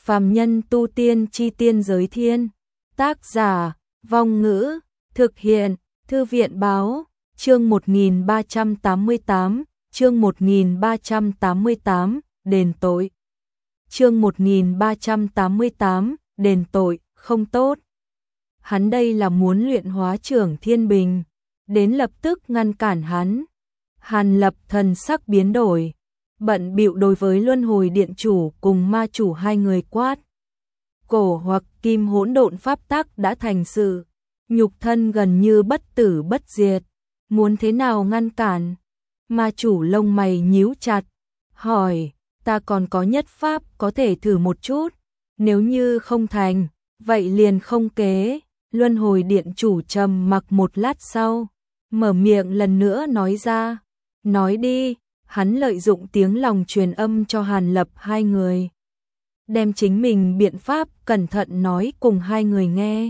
Phàm nhân tu tiên chi tiên giới thiên. Tác giả, Vong Ngữ, thực hiện, Thư viện Báo, chương 1388, chương 1388, đền tội. Chương 1388, đền tội, không tốt. Hắn đây là muốn luyện hóa Trưởng Thiên Bình, đến lập tức ngăn cản hắn. Hàn Lập thần sắc biến đổi, bận bịu đối với Luân Hồi Điện chủ cùng ma chủ hai người quát. Cổ hoặc kim hỗn độn pháp tắc đã thành sự, nhục thân gần như bất tử bất diệt, muốn thế nào ngăn cản? Ma chủ lông mày nhíu chặt, hỏi, ta còn có nhất pháp có thể thử một chút, nếu như không thành, vậy liền không kế. Luân Hồi Điện chủ trầm mặc một lát sau, mở miệng lần nữa nói ra, nói đi. Hắn lợi dụng tiếng lòng truyền âm cho Hàn Lập hai người, đem chính mình biện pháp cẩn thận nói cùng hai người nghe.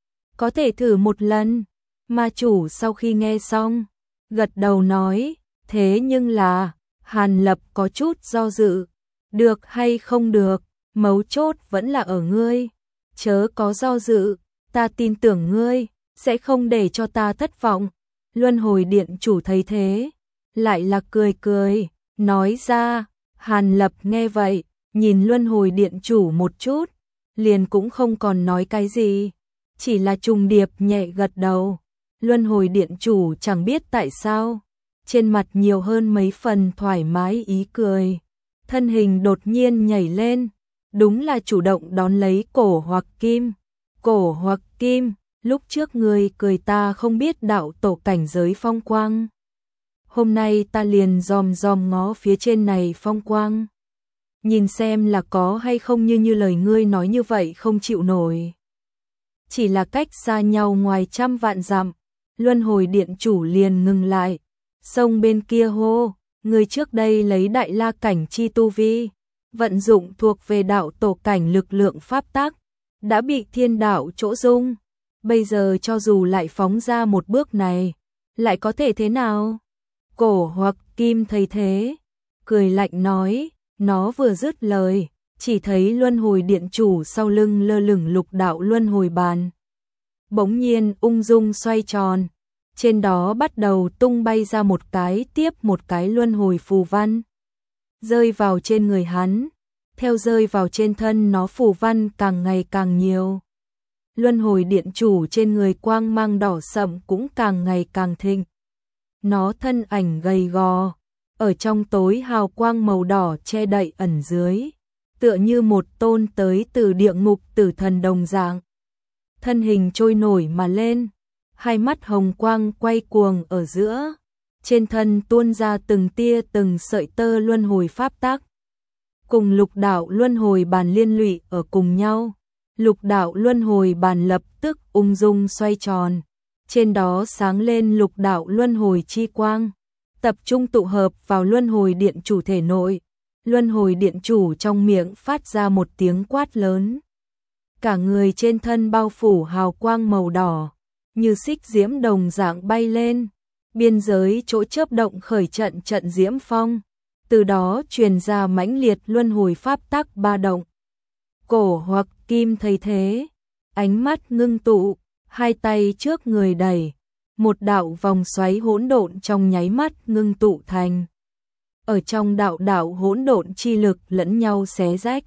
Có thể thử một lần. Ma chủ sau khi nghe xong, gật đầu nói, thế nhưng là, Hàn Lập có chút do dự, được hay không được, mấu chốt vẫn là ở ngươi, chớ có do dự, ta tin tưởng ngươi, sẽ không để cho ta thất vọng. Luân Hồi Điện chủ thấy thế, lại là cười cười, nói ra. Hàn Lập nghe vậy, nhìn Luân Hồi Điện chủ một chút, liền cũng không còn nói cái gì, chỉ là trùng điệp nhẹ gật đầu. Luân Hồi Điện chủ chẳng biết tại sao, trên mặt nhiều hơn mấy phần thoải mái ý cười, thân hình đột nhiên nhảy lên, đúng là chủ động đón lấy Cổ hoặc Kim. Cổ hoặc Kim, lúc trước ngươi cười ta không biết đạo tổ cảnh giới phong quang, hôm nay ta liền dòm ngó phía trên này phong quang, nhìn xem là có hay không như lời ngươi nói như vậy không chịu nổi. Chỉ là cách xa nhau ngoài trăm vạn dặm, Luân Hồi Điện chủ liền ngừng lại, sông bên kia hô, ngươi trước đây lấy đại la cảnh chi tu vi, vận dụng thuộc về đạo tổ cảnh lực lượng pháp tắc, đã bị thiên đạo chỗ dung, bây giờ cho dù lại phóng ra một bước này, lại có thể thế nào? Cổ hoặc Kim thấy thế, cười lạnh nói, nó vừa dứt lời, chỉ thấy Luân Hồi Điện chủ sau lưng lơ lửng lục đạo luân hồi bàn. Bỗng nhiên ung dung xoay tròn, trên đó bắt đầu tung bay ra một cái tiếp một cái luân hồi phù văn, rơi vào trên người hắn, theo rơi vào trên thân nó phù văn càng ngày càng nhiều. Luân Hồi Điện chủ trên người quang mang đỏ sậm cũng càng ngày càng thịnh. Nó thân ảnh gầy gò, ở trong tối hào quang màu đỏ che đậy ẩn dưới, tựa như một tôn tới từ địa ngục tử thần đồng dạng. Thân hình trôi nổi mà lên, hai mắt hồng quang quay cuồng ở giữa, trên thân tuôn ra từng tia từng sợi tơ luân hồi pháp tắc, cùng lục đạo luân hồi bàn liên lụy ở cùng nhau. Lục đạo luân hồi bàn lập tức ung dung xoay tròn, trên đó sáng lên lục đạo luân hồi chi quang, tập trung tụ hợp vào Luân Hồi Điện chủ thể nội. Luân Hồi Điện chủ trong miệng phát ra một tiếng quát lớn, cả người trên thân bao phủ hào quang màu đỏ, như xích diễm đồng dạng bay lên, biên giới chỗ chớp động khởi trận diễm phong, từ đó truyền ra mãnh liệt luân hồi pháp tắc ba động. Cổ hoặc Kim thấy thế, ánh mắt ngưng tụ, hai tay trước người đẩy, một đạo vòng xoáy hỗn độn trong nháy mắt ngưng tụ thành. Ở trong đạo hỗn độn chi lực lẫn nhau xé rách,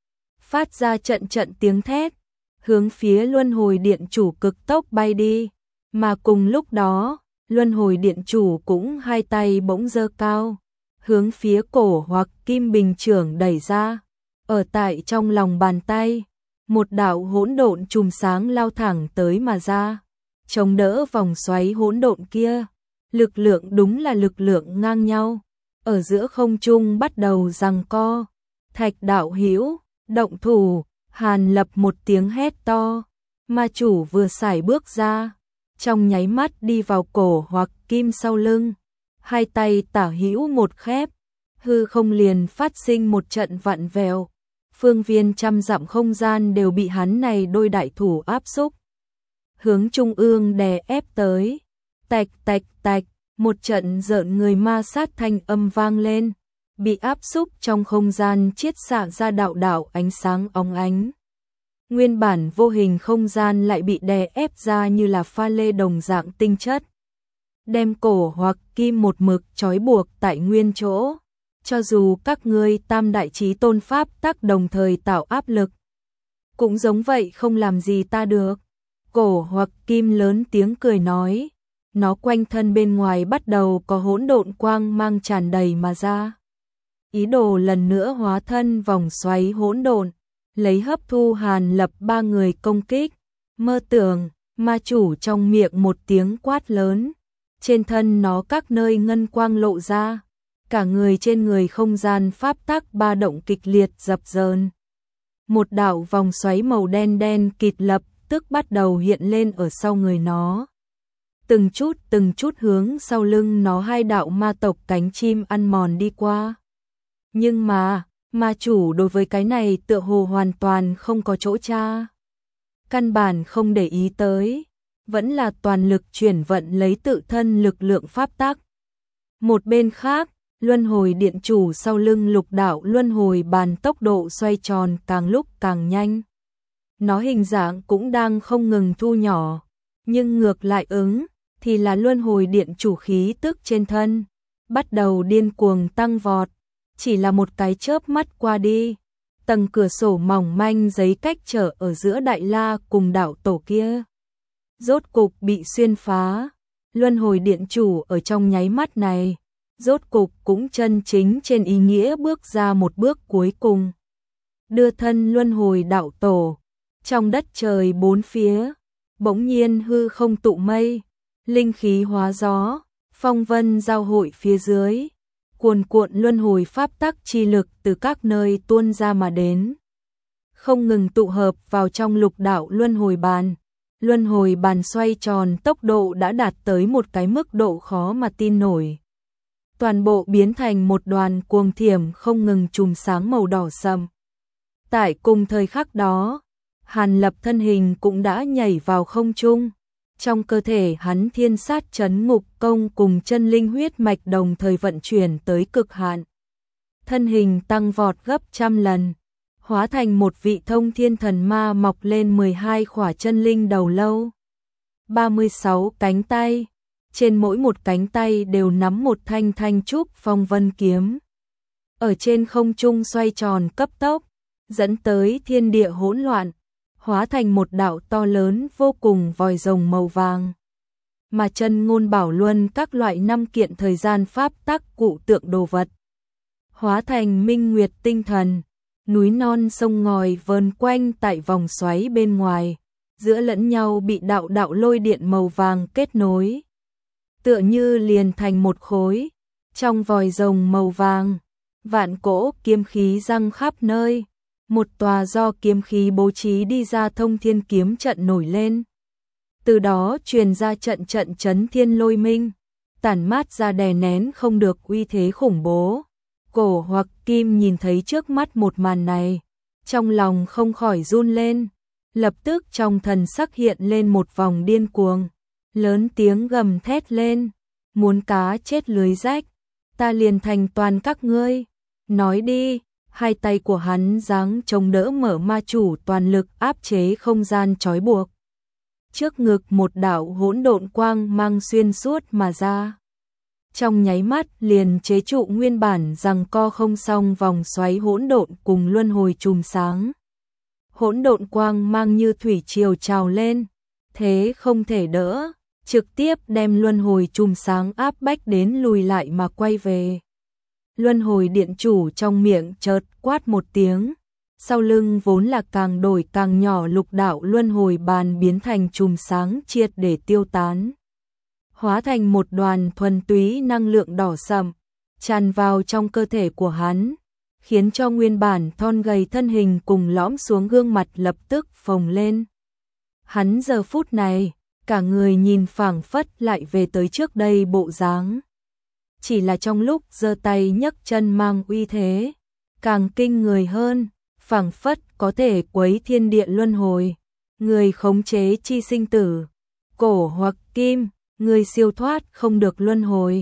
phát ra trận tiếng thét, hướng phía Luân Hồi Điện chủ cực tốc bay đi, mà cùng lúc đó, Luân Hồi Điện chủ cũng hai tay bỗng giơ cao, hướng phía Cổ hoặc Kim bình chưởng đẩy ra. Ở tại trong lòng bàn tay, một đạo hỗn độn chùm sáng lao thẳng tới mà ra, chống đỡ vòng xoáy hỗn độn kia. Lực lượng đúng là lực lượng ngang nhau, ở giữa không trung bắt đầu giằng co. Thạch đạo hữu, động thủ. Hàn Lập một tiếng hét to, ma chủ vừa sải bước ra, trong nháy mắt đi vào Cổ hoặc Kim sau lưng, hai tay tả hữu một khép, hư không liền phát sinh một trận vặn vẹo, phương viên trăm dặm không gian đều bị hắn này đôi đại thủ áp xúc, hướng trung ương đè ép tới. Tạch tạch tạch, một trận rợn người ma sát thanh âm vang lên, bị áp xúc trong không gian chiết xạ ra đạo đạo ánh sáng óng ánh. Nguyên bản vô hình không gian lại bị đè ép ra như là pha lê đồng dạng tinh chất. Đem cổ hoặc kim một mực trói buộc tại nguyên chỗ. Cho dù các ngươi tam đại chí tôn pháp tắc đồng thời tạo áp lực, cũng giống vậy không làm gì ta được. Cổ hoặc kim lớn tiếng cười nói, nó quanh thân bên ngoài bắt đầu có hỗn độn quang mang tràn đầy mà ra. Ý đồ lần nữa hóa thân vòng xoáy hỗn độn, lấy hấp thu Hàn Lập ba người công kích. Mơ tưởng, ma chủ trong miệng một tiếng quát lớn, trên thân nó các nơi ngân quang lộ ra, cả người trên người không gian pháp tắc ba động kịch liệt dập dờn. Một đạo vòng xoáy màu đen đen kịt lập tức bắt đầu hiện lên ở sau người nó. Từng chút hướng sau lưng nó hai đạo ma tộc cánh chim ăn mòn đi qua. Nhưng mà, ma chủ đối với cái này tựa hồ hoàn toàn không có chỗ tra. Căn bản không để ý tới, vẫn là toàn lực chuyển vận lấy tự thân lực lượng pháp tắc. Một bên khác, luân hồi điện chủ sau lưng lục đạo luân hồi bàn tốc độ xoay tròn càng lúc càng nhanh. Nó hình dạng cũng đang không ngừng thu nhỏ, nhưng ngược lại ứng thì là luân hồi điện chủ khí tức trên thân bắt đầu điên cuồng tăng vọt, chỉ là một cái chớp mắt qua đi, tầng cửa sổ mỏng manh giấy cách trở ở giữa Đại La cùng đạo tổ kia rốt cục bị xuyên phá. Luân hồi điện chủ ở trong nháy mắt này rốt cục cũng chân chính trên ý nghĩa bước ra một bước cuối cùng, đưa thân luân hồi đạo tổ. Trong đất trời bốn phía bỗng nhiên hư không tụ mây, linh khí hóa gió, phong vân giao hội phía dưới, cuồn cuộn luân hồi pháp tắc chi lực từ các nơi tuôn ra mà đến, không ngừng tụ hợp vào trong lục đạo luân hồi bàn. Luân hồi bàn xoay tròn tốc độ đã đạt tới một cái mức độ khó mà tin nổi. Toàn bộ biến thành một đoàn cuồng thiểm không ngừng chùm sáng màu đỏ sậm. Tại cùng thời khắc đó, Hàn Lập thân hình cũng đã nhảy vào không trung. Trong cơ thể hắn thiên sát chấn ngục công cùng chân linh huyết mạch đồng thời vận chuyển tới cực hạn. Thân hình tăng vọt gấp trăm lần, hóa thành một vị thông thiên thần ma mọc lên 12 khỏa chân linh đầu lâu. 36 cánh tay, trên mỗi một cánh tay đều nắm một thanh thanh trúc phong vân kiếm. Ở trên không trung xoay tròn cấp tốc, dẫn tới thiên địa hỗn loạn, hóa thành một đạo to lớn vô cùng vòi rồng màu vàng. Mà chân ngôn bảo luân các loại năm kiện thời gian pháp tắc cụ tượng đồ vật, hóa thành minh nguyệt tinh thần, núi non sông ngòi vờn quanh tại vòng xoáy bên ngoài, giữa lẫn nhau bị đạo đạo lôi điện màu vàng kết nối, tựa như liền thành một khối. Trong vòi rồng màu vàng, vạn cỗ kiếm khí răng khắp nơi, một tòa do kiếm khí bố trí đi ra thông thiên kiếm trận nổi lên. Từ đó truyền ra trận trận chấn thiên lôi minh, tản mát ra đè nén không được uy thế khủng bố. Cổ hoặc kim nhìn thấy trước mắt một màn này, trong lòng không khỏi run lên, lập tức trong thần sắc hiện lên một vòng điên cuồng, lớn tiếng gầm thét lên, muốn cá chết lưới rách, ta liền thành toàn các ngươi. Nói đi, hai tay của hắn giáng chống đỡ mở ma chủ toàn lực áp chế không gian trói buộc. Trước ngực một đạo hỗn độn quang mang xuyên suốt mà ra. Trong nháy mắt liền chế trụ nguyên bản rằng co không xong vòng xoáy hỗn độn cùng luân hồi chùm sáng. Hỗn độn quang mang như thủy triều trào lên, thế không thể đỡ, trực tiếp đem luân hồi chùm sáng áp bách đến lùi lại mà quay về. Luân hồi điện chủ trong miệng chợt quát một tiếng, sau lưng vốn là càng đổi càng nhỏ lục đạo luân hồi bàn biến thành chùm sáng triệt để tiêu tán, hóa thành một đoàn thuần túy năng lượng đỏ sậm, tràn vào trong cơ thể của hắn, khiến cho nguyên bản thon gầy thân hình cùng lõm xuống gương mặt lập tức phồng lên. Hắn giờ phút này, cả người nhìn phảng phất lại về tới trước đây bộ dáng. Chỉ là trong lúc giơ tay nhấc chân mang uy thế, càng kinh người hơn, phảng phất có thể quấy thiên địa luân hồi, người khống chế chi sinh tử. Cổ hoặc kim, người siêu thoát không được luân hồi.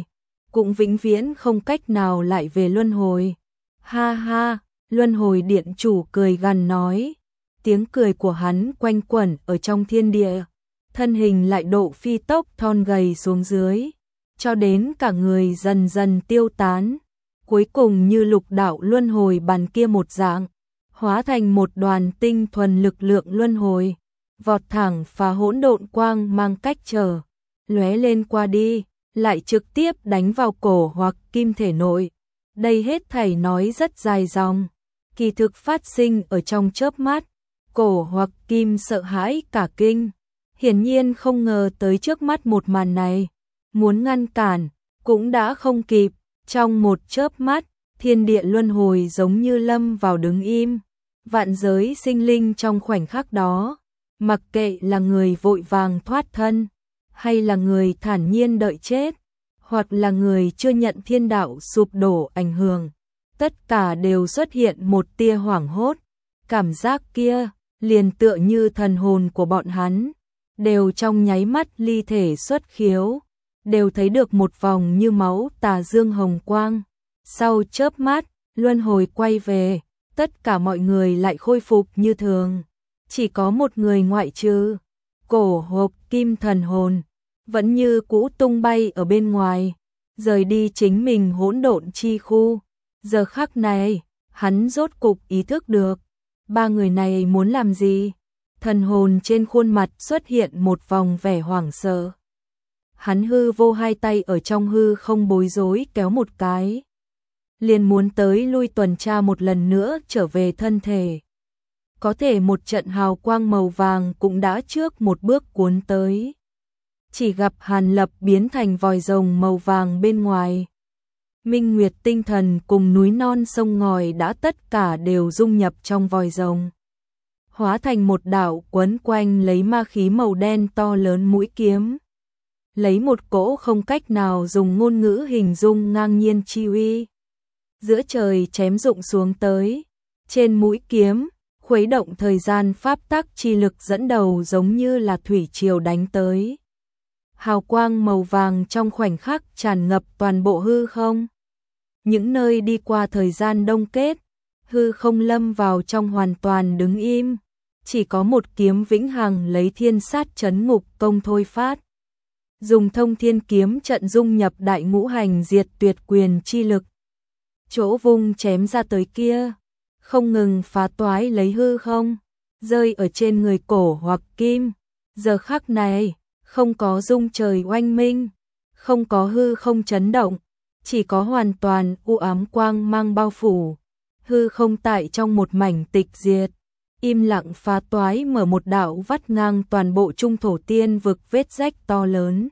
cũng vĩnh viễn không cách nào lại về luân hồi. Ha ha, luân hồi điện chủ cười gằn nói, tiếng cười của hắn quanh quẩn ở trong thiên địa, thân hình lại độ phi tốc thon gầy xuống dưới, cho đến cả người dần dần tiêu tán, cuối cùng như lục đạo luân hồi bàn kia một dạng, hóa thành một đoàn tinh thuần lực lượng luân hồi, vọt thẳng phá hỗn độn quang mang cách trở, lóe lên qua đi, lại trực tiếp đánh vào cổ hoặc kim thể nội. Đây hết thảy nói rất dài dòng, kỳ thực phát sinh ở trong chớp mắt, cổ hoặc kim sợ hãi cả kinh, hiển nhiên không ngờ tới trước mắt một màn này, muốn ngăn cản, cũng đã không kịp, trong một chớp mắt, thiên địa luân hồi giống như lâm vào đứng im, vạn giới sinh linh trong khoảnh khắc đó, mặc kệ là người vội vàng thoát thân, hay là người thản nhiên đợi chết, hoặc là người chưa nhận thiên đạo sụp đổ ảnh hưởng, tất cả đều xuất hiện một tia hoảng hốt, cảm giác kia liền tựa như thần hồn của bọn hắn, đều trong nháy mắt ly thể xuất khiếu, đều thấy được một vòng như máu tà dương hồng quang. Sau chớp mắt, luân hồi quay về, tất cả mọi người lại khôi phục như thường, chỉ có một người ngoại trừ, cổ hộp kim thần hồn, vẫn như cũ tung bay ở bên ngoài, rời đi chính mình hỗn độn chi khu. Giờ khắc này, hắn rốt cục ý thức được, ba người này muốn làm gì? Thần hồn trên khuôn mặt xuất hiện một vòng vẻ hoảng sợ. Hắn hư vô hai tay ở trong hư không bối rối kéo một cái, liền muốn tới lui tuần tra một lần nữa trở về thân thể. Có thể một trận hào quang màu vàng cũng đã trước một bước cuốn tới. Chỉ gặp Hàn Lập biến thành vòi rồng màu vàng bên ngoài. Minh Nguyệt tinh thần cùng núi non sông ngòi đã tất cả đều dung nhập trong vòi rồng, hóa thành một đạo quấn quanh lấy ma khí màu đen to lớn mũi kiếm. Lấy một cỗ không cách nào dùng ngôn ngữ hình dung ngang nhiên chi uy, giữa trời chém rụng xuống tới, trên mũi kiếm, khuấy động thời gian pháp tắc chi lực dẫn đầu giống như là thủy triều đánh tới. Hào quang màu vàng trong khoảnh khắc tràn ngập toàn bộ hư không. Những nơi đi qua thời gian đông kết, hư không lâm vào trong hoàn toàn đứng im, chỉ có một kiếm vĩnh hằng lấy thiên sát chấn ngục công thôi phát. Dùng thông thiên kiếm trận dung nhập đại ngũ hành diệt tuyệt quyền chi lực. Chỗ vung chém ra tới kia, không ngừng phá toái lấy hư không, rơi ở trên người cổ hoặc kim. Giờ khắc này, không có rung trời oanh minh, không có hư không chấn động, chỉ có hoàn toàn u ám quang mang bao phủ. Hư không tại trong một mảnh tịch diệt, im lặng phá toái mở một đạo vắt ngang toàn bộ trung thổ tiên vực vết rách to lớn.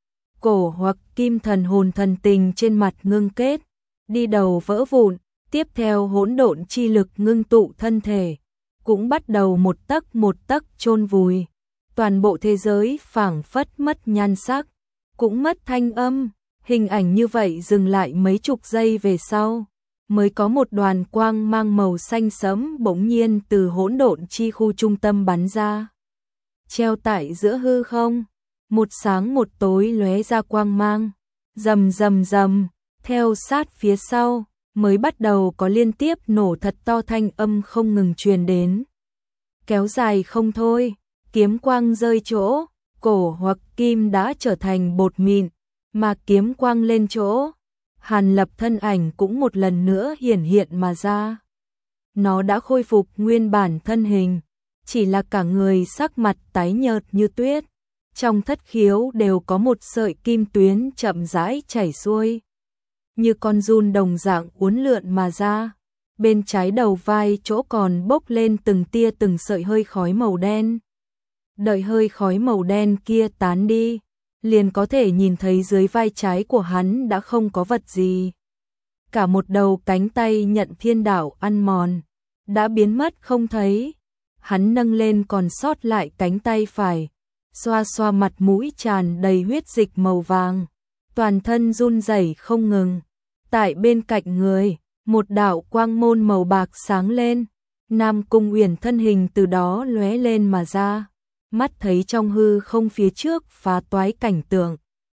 Cổ hoặc kim thần hồn thần tình trên mặt ngưng kết, đi đầu vỡ vụn, tiếp theo hỗn độn chi lực ngưng tụ thân thể, cũng bắt đầu một tấc chôn vùi. Toàn bộ thế giới phảng phất mất nhan sắc, cũng mất thanh âm, hình ảnh như vậy dừng lại mấy chục giây về sau, mới có một đoàn quang mang màu xanh sẫm bỗng nhiên từ hỗn độn chi khu trung tâm bắn ra. Treo tại giữa hư không, một sáng một tối lóe ra quang mang, rầm rầm rầm, theo sát phía sau, mới bắt đầu có liên tiếp nổ thật to thanh âm không ngừng truyền đến. Kéo dài không thôi, kiếm quang rơi chỗ, cổ hoặc kim đã trở thành bột mịn, mà kiếm quang lên chỗ, Hàn Lập thân ảnh cũng một lần nữa hiển hiện mà ra. Nó đã khôi phục nguyên bản thân hình, chỉ là cả người sắc mặt tái nhợt như tuyết, trong thất khiếu đều có một sợi kim tuyến chậm rãi chảy xuôi, như con giun đồng dạng uốn lượn mà ra. Bên trái đầu vai chỗ còn bốc lên từng tia từng sợi hơi khói màu đen. Đợi hơi khói màu đen kia tán đi, liền có thể nhìn thấy dưới vai trái của hắn đã không có vật gì. Cả một đầu cánh tay nhận thiên đạo ăn mòn, đã biến mất không thấy. Hắn nâng lên còn sót lại cánh tay phải, xoa xoa mặt mũi tràn đầy huyết dịch màu vàng, toàn thân run rẩy không ngừng. Tại bên cạnh người, một đạo quang môn màu bạc sáng lên, Nam Cung Uyển thân hình từ đó lóe lên mà ra, mắt thấy trong hư không phía trước phá toái cảnh tượng,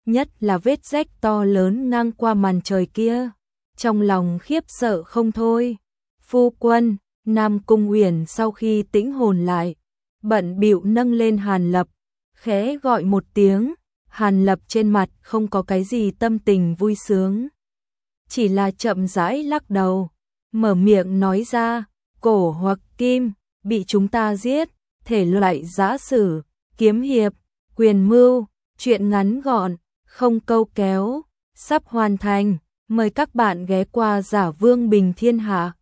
nhất là vết rách to lớn ngang qua màn trời kia. Trong lòng khiếp sợ không thôi. Phu quân, Nam Cung Uyển sau khi tĩnh hồn lại, bận bịu nâng lên Hàn Lập, khẽ gọi một tiếng. Hàn Lập trên mặt không có cái gì tâm tình vui sướng, chỉ là chậm rãi lắc đầu, mở miệng nói ra, Cổ hoặc Kim bị chúng ta giết, thể loại giã sử, kiếm hiệp, quyền mưu, chuyện ngắn gọn, không câu kéo, sắp hoàn thành, mời các bạn ghé qua Giả Vương Bình Thiên Hạ.